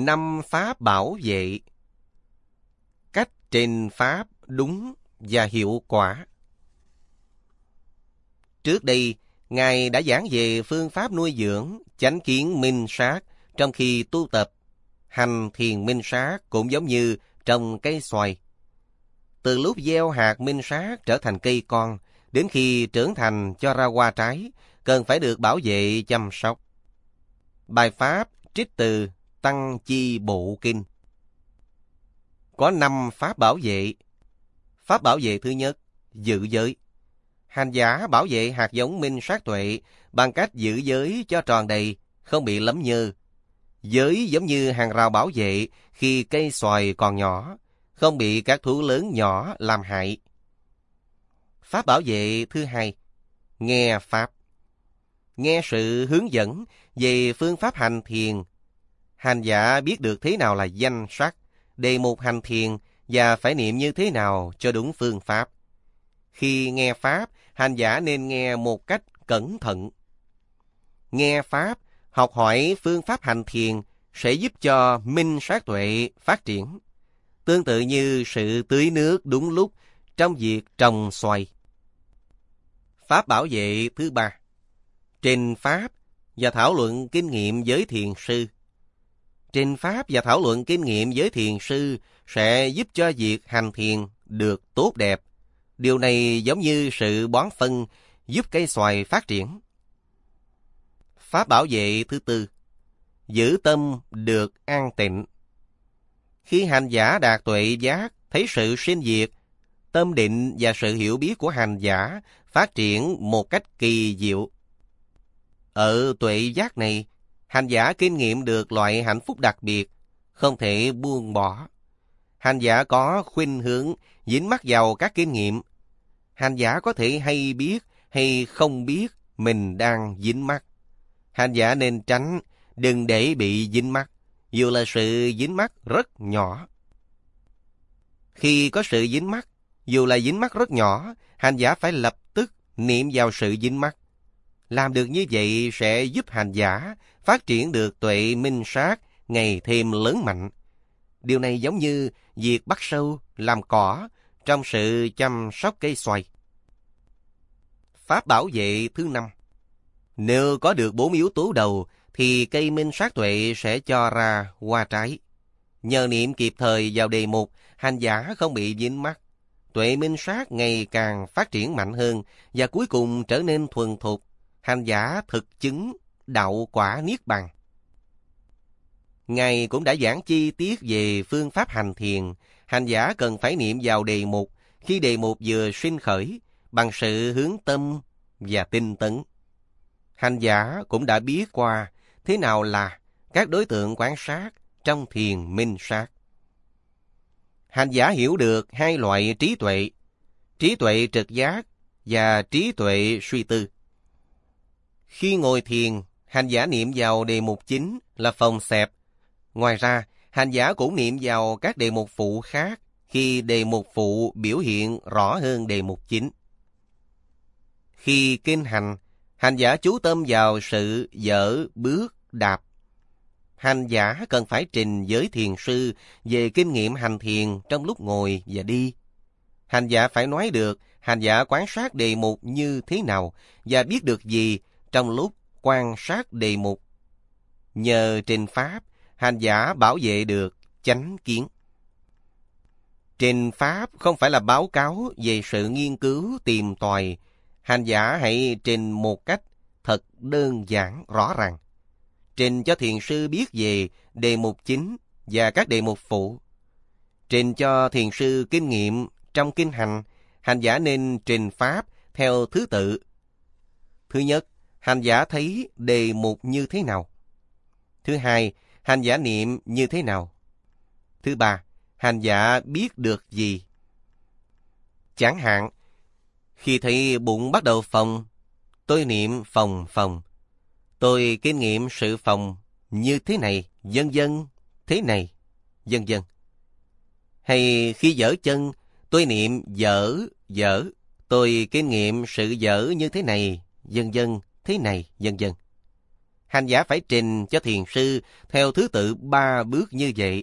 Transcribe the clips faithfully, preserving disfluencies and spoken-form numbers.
Năm pháp bảo vệ. Cách trình pháp đúng và hiệu quả. Trước đây, Ngài đã giảng về phương pháp nuôi dưỡng chánh kiến minh sát trong khi tu tập. Hành thiền minh sát cũng giống như trồng cây xoài. Từ lúc gieo hạt minh sát trở thành cây con, đến khi trưởng thành cho ra hoa trái, cần phải được bảo vệ chăm sóc. Bài pháp trích từ Tăng Chi Bộ Kinh. Có năm pháp bảo vệ. Pháp bảo vệ thứ nhất, giữ giới. Hành giả bảo vệ hạt giống minh sát tuệ bằng cách giữ giới cho tròn đầy, không bị lấm nhơ. Giới giống như hàng rào bảo vệ khi cây xoài còn nhỏ, không bị các thú lớn nhỏ làm hại. Pháp bảo vệ thứ hai, nghe pháp. Nghe sự hướng dẫn về phương pháp hành thiền. Hành giả biết được thế nào là danh sắc, đề mục hành thiền và phải niệm như thế nào cho đúng phương pháp. Khi nghe pháp, hành giả nên nghe một cách cẩn thận. Nghe pháp, học hỏi phương pháp hành thiền sẽ giúp cho minh sát tuệ phát triển. Tương tự như sự tưới nước đúng lúc trong việc trồng xoài. Pháp bảo vệ thứ ba, trình pháp và thảo luận kinh nghiệm với thiền sư. Trình pháp và thảo luận kinh nghiệm với thiền sư sẽ giúp cho việc hành thiền được tốt đẹp. Điều này giống như sự bón phân giúp cây xoài phát triển. Pháp bảo vệ thứ tư, giữ tâm được an tịnh. Khi hành giả đạt tuệ giác, thấy sự sinh diệt, tâm định và sự hiểu biết của hành giả phát triển một cách kỳ diệu. Ở tuệ giác này, hành giả kinh nghiệm được loại hạnh phúc đặc biệt, không thể buông bỏ. Hành giả có khuynh hướng dính mắc vào các kinh nghiệm. Hành giả có thể hay biết hay không biết mình đang dính mắc. Hành giả nên tránh, đừng để bị dính mắc, dù là sự dính mắc rất nhỏ. Khi có sự dính mắc, dù là dính mắc rất nhỏ, hành giả phải lập tức niệm vào sự dính mắc. Làm được như vậy sẽ giúp hành giả phát triển được tuệ minh sát ngày thêm lớn mạnh. Điều này giống như việc bắt sâu, làm cỏ trong sự chăm sóc cây xoài. Pháp bảo vệ thứ năm, nếu có được bốn yếu tố đầu thì cây minh sát tuệ sẽ cho ra hoa trái. Nhờ niệm kịp thời vào đề mục, hành giả không bị dính mắc. Tuệ minh sát ngày càng phát triển mạnh hơn và cuối cùng trở nên thuần thục. Hành giả thực chứng đạo quả niết bàn. Ngài cũng đã giảng chi tiết về phương pháp hành thiền. Hành giả cần phải niệm vào đề mục khi đề mục vừa sinh khởi bằng sự hướng tâm và tinh tấn. Hành giả cũng đã biết qua thế nào là các đối tượng quán sát trong thiền minh sát. Hành giả hiểu được hai loại trí tuệ, trí tuệ trực giác và trí tuệ suy tư. Khi ngồi thiền, hành giả niệm vào đề mục chính là phòng xẹp. Ngoài ra, hành giả cũng niệm vào các đề mục phụ khác khi đề mục phụ biểu hiện rõ hơn đề mục chính. Khi kinh hành, hành giả chú tâm vào sự dở, bước, đạp. Hành giả cần phải trình với thiền sư về kinh nghiệm hành thiền trong lúc ngồi và đi. Hành giả phải nói được hành giả quan sát đề mục như thế nào và biết được gì trong lúc quan sát đề mục. Nhờ trình pháp, hành giả bảo vệ được chánh kiến. Trình pháp không phải là báo cáo về sự nghiên cứu tìm tòi. Hành giả hãy trình một cách thật đơn giản rõ ràng. Trình cho thiền sư biết về đề mục chính và các đề mục phụ. Trình cho thiền sư kinh nghiệm trong kinh hành. Hành giả nên trình pháp theo thứ tự. Thứ nhất, hành giả thấy đề mục như thế nào. Thứ hai, hành giả niệm như thế nào. Thứ ba, hành giả biết được gì. Chẳng hạn, khi thấy bụng bắt đầu phồng, tôi niệm phồng phồng. Tôi kinh nghiệm sự phồng như thế này, vân vân, thế này, vân vân. Hay khi giở chân, tôi niệm dở, dở. Tôi kinh nghiệm sự dở như thế này, vân vân, thế này, vân vân. hành giả phải trình cho thiền sư theo thứ tự ba bước như vậy.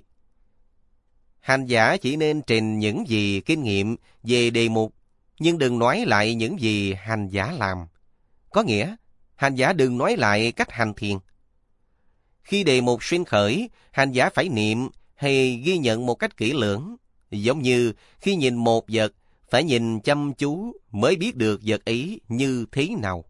Hành giả chỉ nên trình những gì kinh nghiệm về đề mục, nhưng đừng nói lại những gì hành giả làm. Có nghĩa, hành giả đừng nói lại cách hành thiền. Khi đề mục sinh khởi, hành giả phải niệm hay ghi nhận một cách kỹ lưỡng, giống như khi nhìn một vật, phải nhìn chăm chú mới biết được vật ấy như thế nào.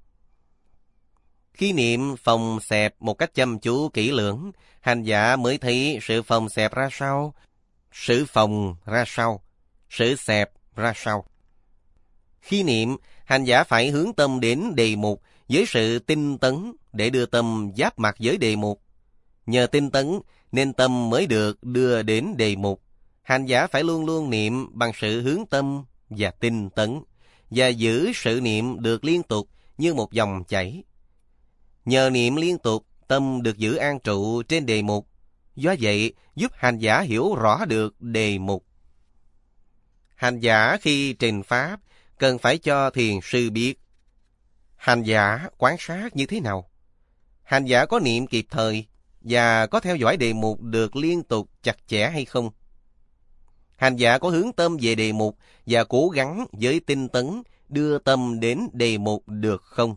Khi niệm phòng xẹp một cách chăm chú kỹ lưỡng, hành giả mới thấy sự phòng xẹp ra sao, sự phòng ra sao, sự xẹp ra sao. Khi niệm, hành giả phải hướng tâm đến đề mục với sự tinh tấn để đưa tâm giáp mặt với đề mục. Nhờ tinh tấn nên tâm mới được đưa đến đề mục. Hành giả phải luôn luôn niệm bằng sự hướng tâm và tinh tấn, và giữ sự niệm được liên tục như một dòng chảy. Nhờ niệm liên tục, tâm được giữ an trụ trên đề mục. Do vậy, giúp hành giả hiểu rõ được đề mục. Hành giả khi trình pháp, cần phải cho thiền sư biết hành giả quan sát như thế nào. Hành giả có niệm kịp thời và có theo dõi đề mục được liên tục chặt chẽ hay không. Hành giả có hướng tâm về đề mục và cố gắng với tinh tấn đưa tâm đến đề mục được không.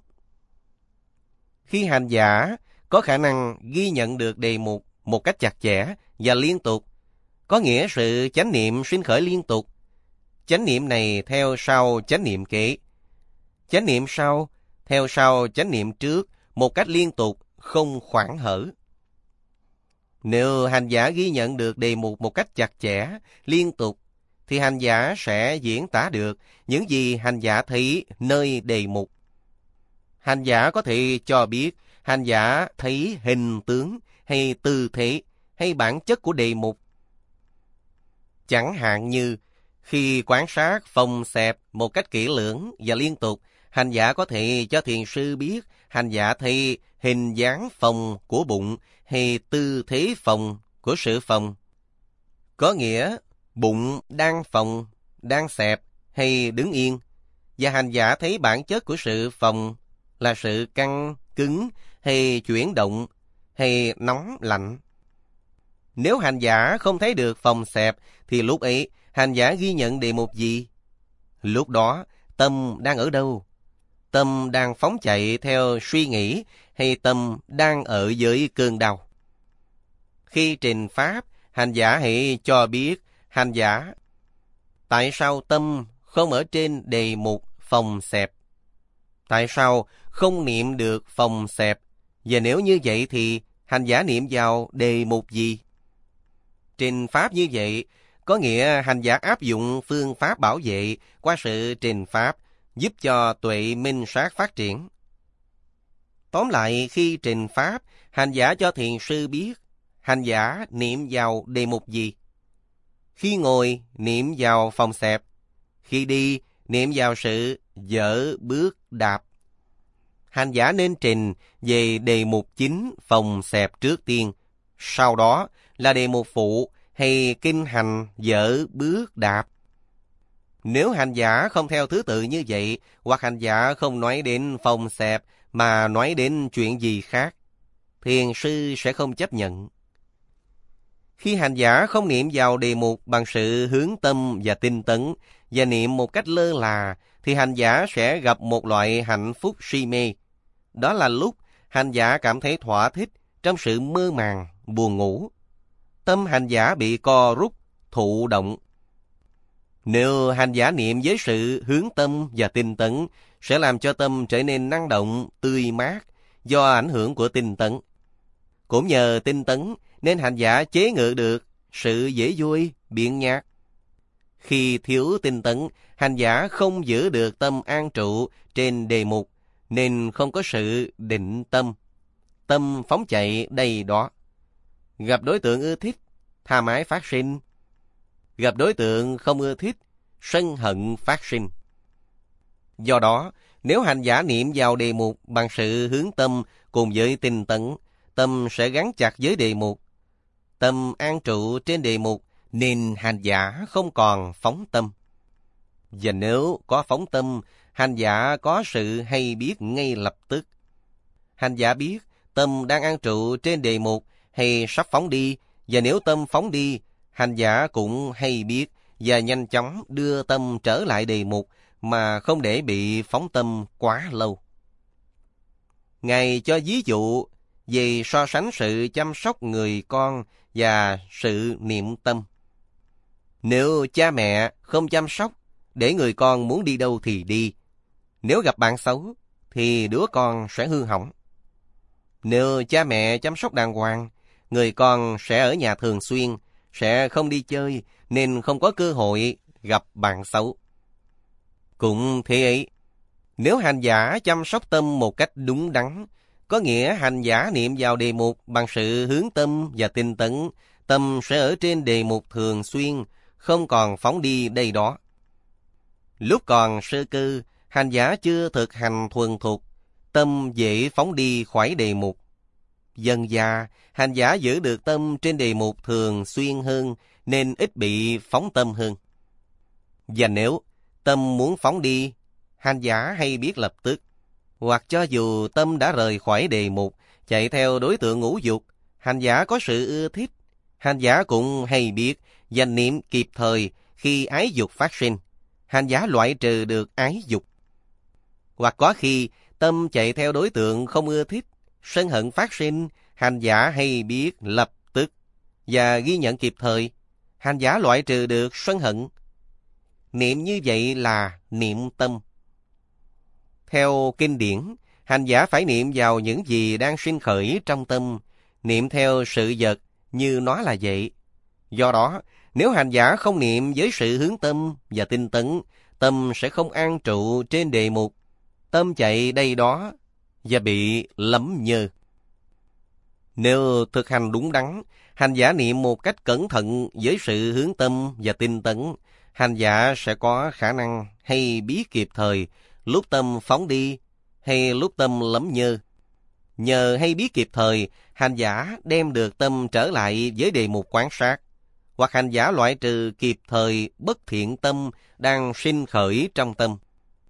Khi hành giả có khả năng ghi nhận được đề mục một cách chặt chẽ và liên tục, có nghĩa sự chánh niệm sinh khởi liên tục. Chánh niệm này theo sau chánh niệm kế. Chánh niệm sau theo sau chánh niệm trước một cách liên tục, không khoảng hở. Nếu hành giả ghi nhận được đề mục một cách chặt chẽ, liên tục, thì hành giả sẽ diễn tả được những gì hành giả thấy nơi đề mục. Hành giả có thể cho biết hành giả thấy hình tướng hay tư thế hay bản chất của đề mục. Chẳng hạn như khi quan sát phòng xẹp một cách kỹ lưỡng và liên tục, hành giả có thể cho thiền sư biết hành giả thấy hình dáng phòng của bụng hay tư thế phòng của sự phòng. Có nghĩa bụng đang phòng, đang xẹp hay đứng yên, và hành giả thấy bản chất của sự phòng là sự căng, cứng hay chuyển động hay nóng, lạnh. Nếu hành giả không thấy được phòng xẹp thì lúc ấy hành giả ghi nhận đề mục gì? Lúc đó tâm đang ở đâu? Tâm đang phóng chạy theo suy nghĩ hay tâm đang ở dưới cơn đau? Khi trình pháp, hành giả hãy cho biết hành giả tại sao tâm không ở trên đề mục phòng xẹp? Tại sao không niệm được phòng xẹp? Và nếu như vậy thì hành giả niệm vào đề mục gì? Trình pháp như vậy có nghĩa hành giả áp dụng phương pháp bảo vệ qua sự trình pháp, giúp cho tuệ minh sát phát triển. Tóm lại, khi trình pháp, hành giả cho thiền sư biết hành giả niệm vào đề mục gì. Khi ngồi, niệm vào phòng xẹp. Khi đi, niệm vào sự dở bước đạp. Hành giả nên trình về đề mục chính phòng xẹp trước tiên, sau đó là đề mục phụ hay kinh hành dở bước đạp. Nếu hành giả không theo thứ tự như vậy, hoặc hành giả không nói đến phòng xẹp mà nói đến chuyện gì khác, thiền sư sẽ không chấp nhận. Khi hành giả không niệm vào đề mục bằng sự hướng tâm và tinh tấn, và niệm một cách lơ là, thì hành giả sẽ gặp một loại hạnh phúc si mê. Đó là lúc hành giả cảm thấy thỏa thích trong sự mơ màng, buồn ngủ. Tâm hành giả bị co rút, thụ động. Nếu hành giả niệm với sự hướng tâm và tinh tấn, sẽ làm cho tâm trở nên năng động, tươi mát do ảnh hưởng của tinh tấn. Cũng nhờ tinh tấn nên hành giả chế ngự được sự dễ vui, biện nhạc. Khi thiếu tinh tấn, hành giả không giữ được tâm an trụ trên đề mục, nên không có sự định tâm. Tâm phóng chạy đây đó. Gặp đối tượng ưa thích, tha mái phát sinh. Gặp đối tượng không ưa thích, sân hận phát sinh. Do đó, nếu hành giả niệm vào đề mục bằng sự hướng tâm cùng với tinh tấn, tâm sẽ gắn chặt với đề mục. Tâm an trụ trên đề mục nên hành giả không còn phóng tâm. Và nếu có phóng tâm, hành giả có sự hay biết ngay lập tức. Hành giả biết tâm đang an trụ trên đề mục hay sắp phóng đi, và nếu tâm phóng đi, hành giả cũng hay biết và nhanh chóng đưa tâm trở lại đề mục mà không để bị phóng tâm quá lâu. Ngài cho ví dụ về so sánh sự chăm sóc người con và sự niệm tâm. Nếu cha mẹ không chăm sóc, để người con muốn đi đâu thì đi, nếu gặp bạn xấu thì đứa con sẽ hư hỏng. Nếu cha mẹ chăm sóc đàng hoàng, người con sẽ ở nhà thường xuyên, sẽ không đi chơi nên không có cơ hội gặp bạn xấu. Cũng thế ấy, nếu hành giả chăm sóc tâm một cách đúng đắn, có nghĩa hành giả niệm vào đề mục bằng sự hướng tâm và tinh tấn, tâm sẽ ở trên đề mục thường xuyên, không còn phóng đi đây đó. Lúc còn sơ cơ, hành giả chưa thực hành thuần thục, tâm dễ phóng đi khỏi đề mục. Dần dà, hành giả giữ được tâm trên đề mục thường xuyên hơn, nên ít bị phóng tâm hơn. Và nếu tâm muốn phóng đi, hành giả hay biết lập tức, hoặc cho dù tâm đã rời khỏi đề mục, chạy theo đối tượng ngũ dục, hành giả có sự ưa thích, hành giả cũng hay biết dành niệm kịp thời khi ái dục phát sinh, hành giả loại trừ được ái dục. Hoặc có khi tâm chạy theo đối tượng không ưa thích, sân hận phát sinh, hành giả hay biết lập tức và ghi nhận kịp thời, hành giả loại trừ được sân hận. Niệm như vậy là niệm tâm. Theo kinh điển, hành giả phải niệm vào những gì đang sinh khởi trong tâm, niệm theo sự vật như nó là vậy. Do đó, nếu hành giả không niệm với sự hướng tâm và tinh tấn, tâm sẽ không an trụ trên đề mục, tâm chạy đây đó và bị lấm nhơ. Nếu thực hành đúng đắn, hành giả niệm một cách cẩn thận với sự hướng tâm và tinh tấn, hành giả sẽ có khả năng hay biết kịp thời lúc tâm phóng đi hay lúc tâm lấm nhơ. Nhờ hay biết kịp thời, hành giả đem được tâm trở lại với đề mục quán sát, hoặc hành giả loại trừ kịp thời bất thiện tâm đang sinh khởi trong tâm.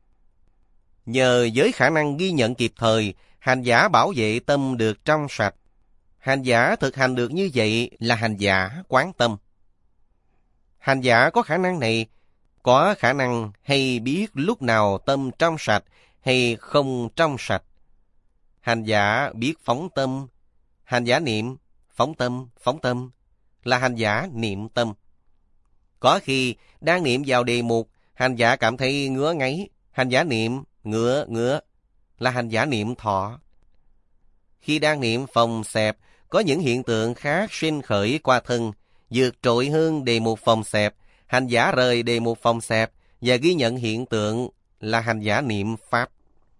Nhờ với khả năng ghi nhận kịp thời, hành giả bảo vệ tâm được trong sạch. Hành giả thực hành được như vậy là hành giả quán tâm. Hành giả có khả năng này, có khả năng hay biết lúc nào tâm trong sạch hay không trong sạch. Hành giả biết phóng tâm, hành giả niệm, phóng tâm, phóng tâm, là hành giả niệm tâm. Có khi đang niệm vào đề mục, hành giả cảm thấy ngứa ngáy, hành giả niệm ngứa ngứa, là hành giả niệm thọ. Khi đang niệm phòng xẹp, có những hiện tượng khác sinh khởi qua thân, vượt trội hơn đề mục phòng xẹp, hành giả rời đề mục phòng xẹp và ghi nhận hiện tượng, là hành giả niệm pháp.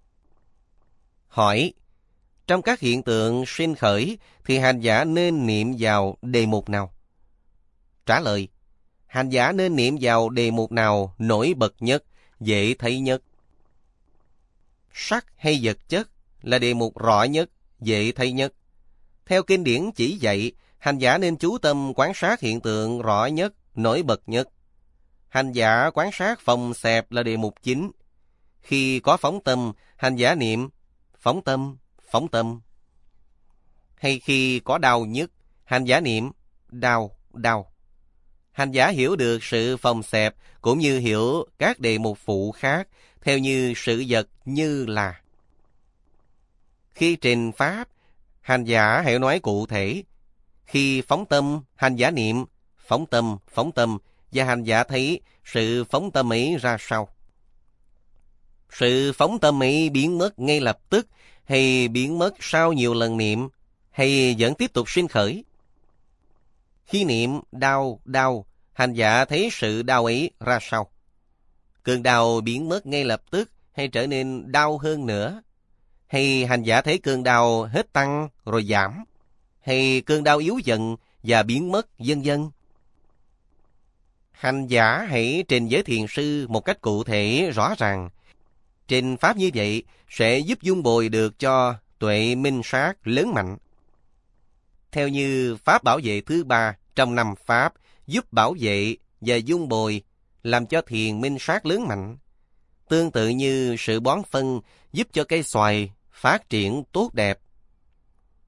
Hỏi, trong các hiện tượng sinh khởi thì hành giả nên niệm vào đề mục nào? Trả lời, hành giả nên niệm vào đề mục nào nổi bật nhất, dễ thấy nhất. Sắc hay vật chất là đề mục rõ nhất, dễ thấy nhất. Theo kinh điển chỉ dạy, hành giả nên chú tâm quan sát hiện tượng rõ nhất, nổi bật nhất. Hành giả quan sát phòng xẹp là đề mục chính. Khi có phóng tâm, hành giả niệm phóng tâm, phóng tâm. Hay khi có đau nhức, hành giả niệm đau, đau. Hành giả hiểu được sự phòng xẹp cũng như hiểu các đề mục phụ khác theo như sự vật như là. Khi trình pháp, hành giả hãy nói cụ thể. Khi phóng tâm, hành giả niệm phóng tâm, phóng tâm, và hành giả thấy sự phóng tâm ấy ra sao. Sự phóng tâm ấy biến mất ngay lập tức, hay biến mất sau nhiều lần niệm, hay vẫn tiếp tục sinh khởi. Khi niệm đau, đau, hành giả thấy sự đau ấy ra sao. Cơn đau biến mất ngay lập tức, hay trở nên đau hơn nữa, hay hành giả thấy cơn đau hết tăng rồi giảm, hay cơn đau yếu dần và biến mất, vân vân. Hành giả hãy trình với thiền sư một cách cụ thể, rõ ràng. Trình pháp như vậy sẽ giúp dung bồi được cho tuệ minh sát lớn mạnh. Theo như pháp bảo vệ thứ ba trong năm pháp giúp bảo vệ và dung bồi, làm cho thiền minh sát lớn mạnh. Tương tự như sự bón phân giúp cho cây xoài phát triển tốt đẹp.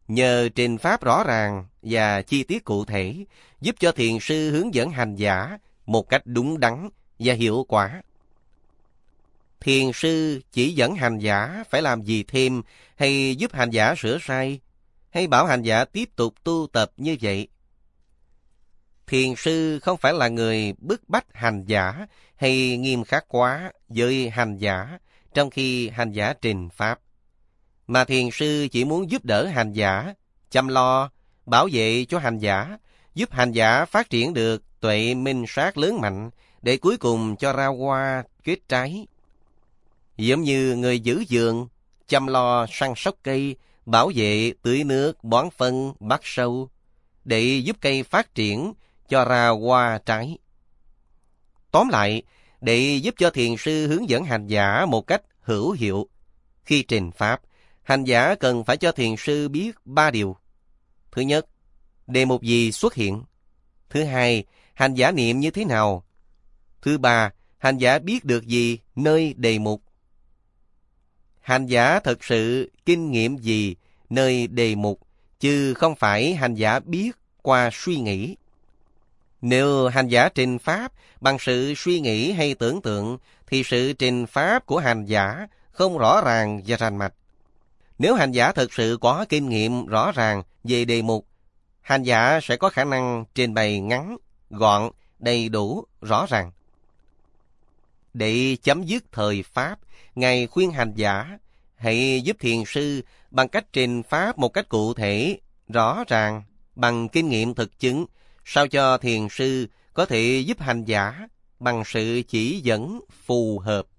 Nhờ trình pháp rõ ràng và chi tiết cụ thể, giúp cho thiền sư hướng dẫn hành giả một cách đúng đắn và hiệu quả. Thiền sư chỉ dẫn hành giả phải làm gì thêm, hay giúp hành giả sửa sai, hay bảo hành giả tiếp tục tu tập như vậy. Thiền sư không phải là người bức bách hành giả hay nghiêm khắc quá với hành giả trong khi hành giả trình pháp, mà thiền sư chỉ muốn giúp đỡ hành giả, chăm lo, bảo vệ cho hành giả, giúp hành giả phát triển được tuệ minh sát lớn mạnh để cuối cùng cho ra hoa kết trái. Giống như người giữ vườn, chăm lo săn sóc cây, bảo vệ, tưới nước, bón phân, bắt sâu, để giúp cây phát triển, cho ra hoa trái. Tóm lại, để giúp cho thiền sư hướng dẫn hành giả một cách hữu hiệu, khi trình pháp, hành giả cần phải cho thiền sư biết ba điều. Thứ nhất, đề mục gì xuất hiện. Thứ hai, hành giả niệm như thế nào. Thứ ba, hành giả biết được gì nơi đề mục. Hành giả thực sự kinh nghiệm gì nơi đề mục, chứ không phải hành giả biết qua suy nghĩ. Nếu hành giả trình pháp bằng sự suy nghĩ hay tưởng tượng, thì sự trình pháp của hành giả không rõ ràng và rành mạch. Nếu hành giả thực sự có kinh nghiệm rõ ràng về đề mục, hành giả sẽ có khả năng trình bày ngắn, gọn, đầy đủ, rõ ràng. Để chấm dứt thời pháp, Ngài khuyên hành giả hãy giúp thiền sư bằng cách trình pháp một cách cụ thể, rõ ràng, bằng kinh nghiệm thực chứng, sao cho thiền sư có thể giúp hành giả bằng sự chỉ dẫn phù hợp.